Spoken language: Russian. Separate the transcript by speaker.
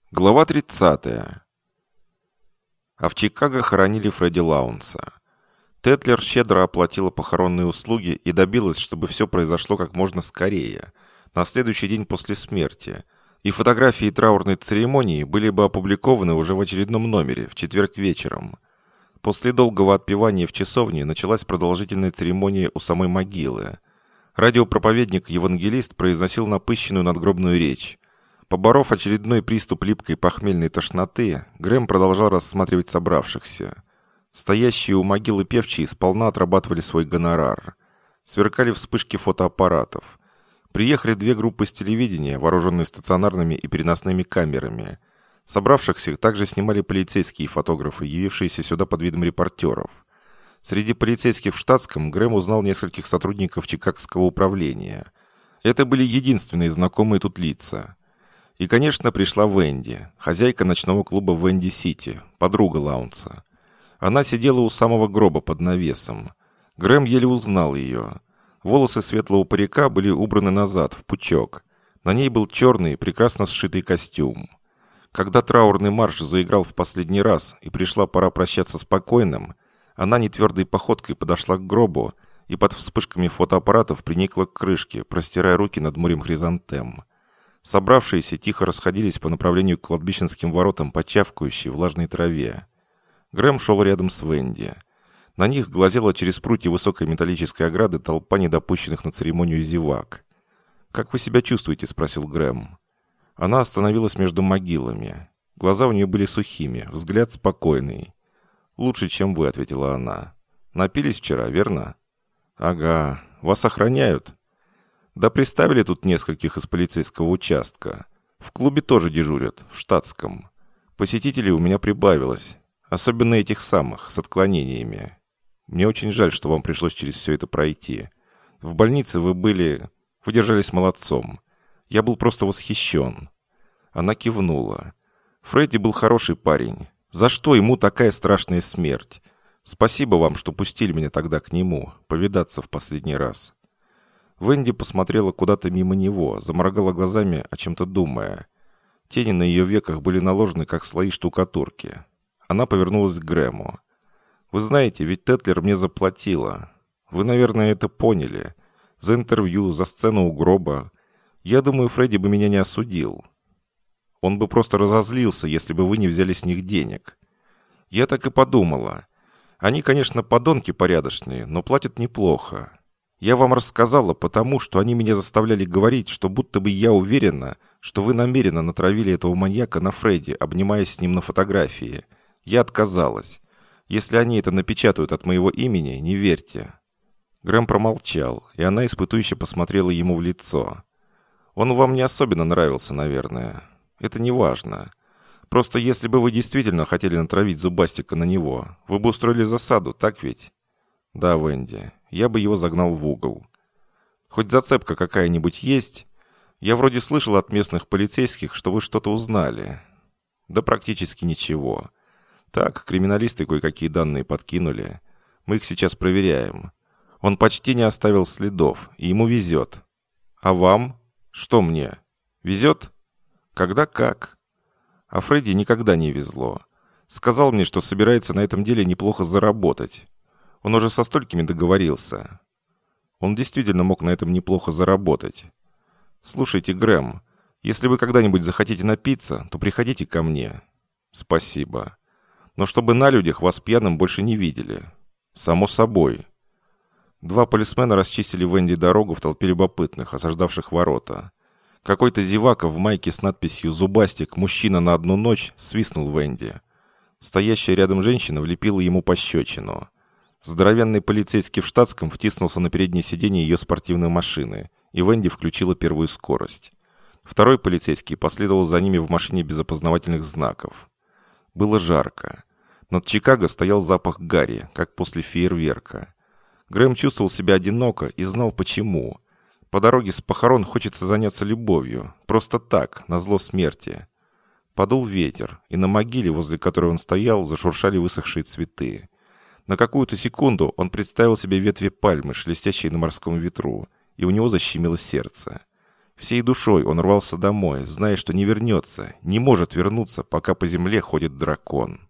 Speaker 1: Глава 30. А в Чикаго хоронили Фредди Лаунса. Тетлер щедро оплатила похоронные услуги и добилась, чтобы все произошло как можно скорее, на следующий день после смерти, и фотографии траурной церемонии были бы опубликованы уже в очередном номере в четверг вечером. После долгого отпевания в часовне началась продолжительная церемония у самой могилы. Радиопроповедник-евангелист произносил напыщенную надгробную речь. Поборов очередной приступ липкой похмельной тошноты, Грэм продолжал рассматривать собравшихся. Стоящие у могилы певчие сполна отрабатывали свой гонорар. Сверкали вспышки фотоаппаратов. Приехали две группы с телевидения, вооруженные стационарными и переносными камерами. Собравшихся также снимали полицейские фотографы, явившиеся сюда под видом репортеров. Среди полицейских в штатском Грэм узнал нескольких сотрудников Чикагского управления. Это были единственные знакомые тут лица. И, конечно, пришла Венди, хозяйка ночного клуба Венди-Сити, подруга Лаунса. Она сидела у самого гроба под навесом. Грэм еле узнал ее. Волосы светлого парика были убраны назад, в пучок. На ней был черный, прекрасно сшитый костюм. Когда траурный марш заиграл в последний раз и пришла пора прощаться с покойным, она нетвердой походкой подошла к гробу и под вспышками фотоаппаратов приникла к крышке, простирая руки над морем хризантем. Собравшиеся тихо расходились по направлению к кладбищенским воротам по чавкающей влажной траве. Грэм шел рядом с Венди. На них глазела через прутья высокой металлической ограды толпа недопущенных на церемонию зевак. «Как вы себя чувствуете?» – спросил Грэм. Она остановилась между могилами. Глаза у нее были сухими, взгляд спокойный. «Лучше, чем вы», – ответила она. «Напились вчера, верно?» «Ага. Вас охраняют?» «Да приставили тут нескольких из полицейского участка. В клубе тоже дежурят, в штатском. Посетителей у меня прибавилось. Особенно этих самых, с отклонениями. Мне очень жаль, что вам пришлось через все это пройти. В больнице вы держались молодцом. Я был просто восхищен». Она кивнула. «Фредди был хороший парень. За что ему такая страшная смерть? Спасибо вам, что пустили меня тогда к нему, повидаться в последний раз». Венди посмотрела куда-то мимо него, заморгала глазами, о чем-то думая. Тени на ее веках были наложены, как слои штукатурки. Она повернулась к Грэму. «Вы знаете, ведь Тетлер мне заплатила. Вы, наверное, это поняли. За интервью, за сцену у гроба. Я думаю, Фредди бы меня не осудил. Он бы просто разозлился, если бы вы не взяли с них денег. Я так и подумала. Они, конечно, подонки порядочные, но платят неплохо. Я вам рассказала, потому что они меня заставляли говорить, что будто бы я уверена, что вы намеренно натравили этого маньяка на Фредди, обнимаясь с ним на фотографии. Я отказалась. Если они это напечатают от моего имени, не верьте». Грэм промолчал, и она испытующе посмотрела ему в лицо. «Он вам не особенно нравился, наверное. Это не важно. Просто если бы вы действительно хотели натравить Зубастика на него, вы бы устроили засаду, так ведь?» «Да, Венди, я бы его загнал в угол. Хоть зацепка какая-нибудь есть? Я вроде слышал от местных полицейских, что вы что-то узнали». «Да практически ничего. Так, криминалисты кое-какие данные подкинули. Мы их сейчас проверяем. Он почти не оставил следов, и ему везет. А вам? Что мне? Везет? Когда как?» А Фредди никогда не везло. Сказал мне, что собирается на этом деле неплохо заработать. Он уже со столькими договорился. Он действительно мог на этом неплохо заработать. «Слушайте, Грэм, если вы когда-нибудь захотите напиться, то приходите ко мне». «Спасибо. Но чтобы на людях вас пьяным больше не видели». «Само собой». Два полисмена расчистили Венди дорогу в толпе любопытных, осаждавших ворота. Какой-то зевака в майке с надписью «Зубастик, мужчина на одну ночь» свистнул Венди. Стоящая рядом женщина влепила ему пощечину. Здоровенный полицейский в штатском втиснулся на переднее сиденье ее спортивной машины, и Венди включила первую скорость. Второй полицейский последовал за ними в машине без опознавательных знаков. Было жарко. Над Чикаго стоял запах гари, как после фейерверка. Грэм чувствовал себя одиноко и знал почему. По дороге с похорон хочется заняться любовью, просто так, назло смерти. Подул ветер, и на могиле, возле которой он стоял, зашуршали высохшие цветы. На какую-то секунду он представил себе ветви пальмы, шелестящие на морском ветру, и у него защемило сердце. Всей душой он рвался домой, зная, что не вернется, не может вернуться, пока по земле ходит дракон.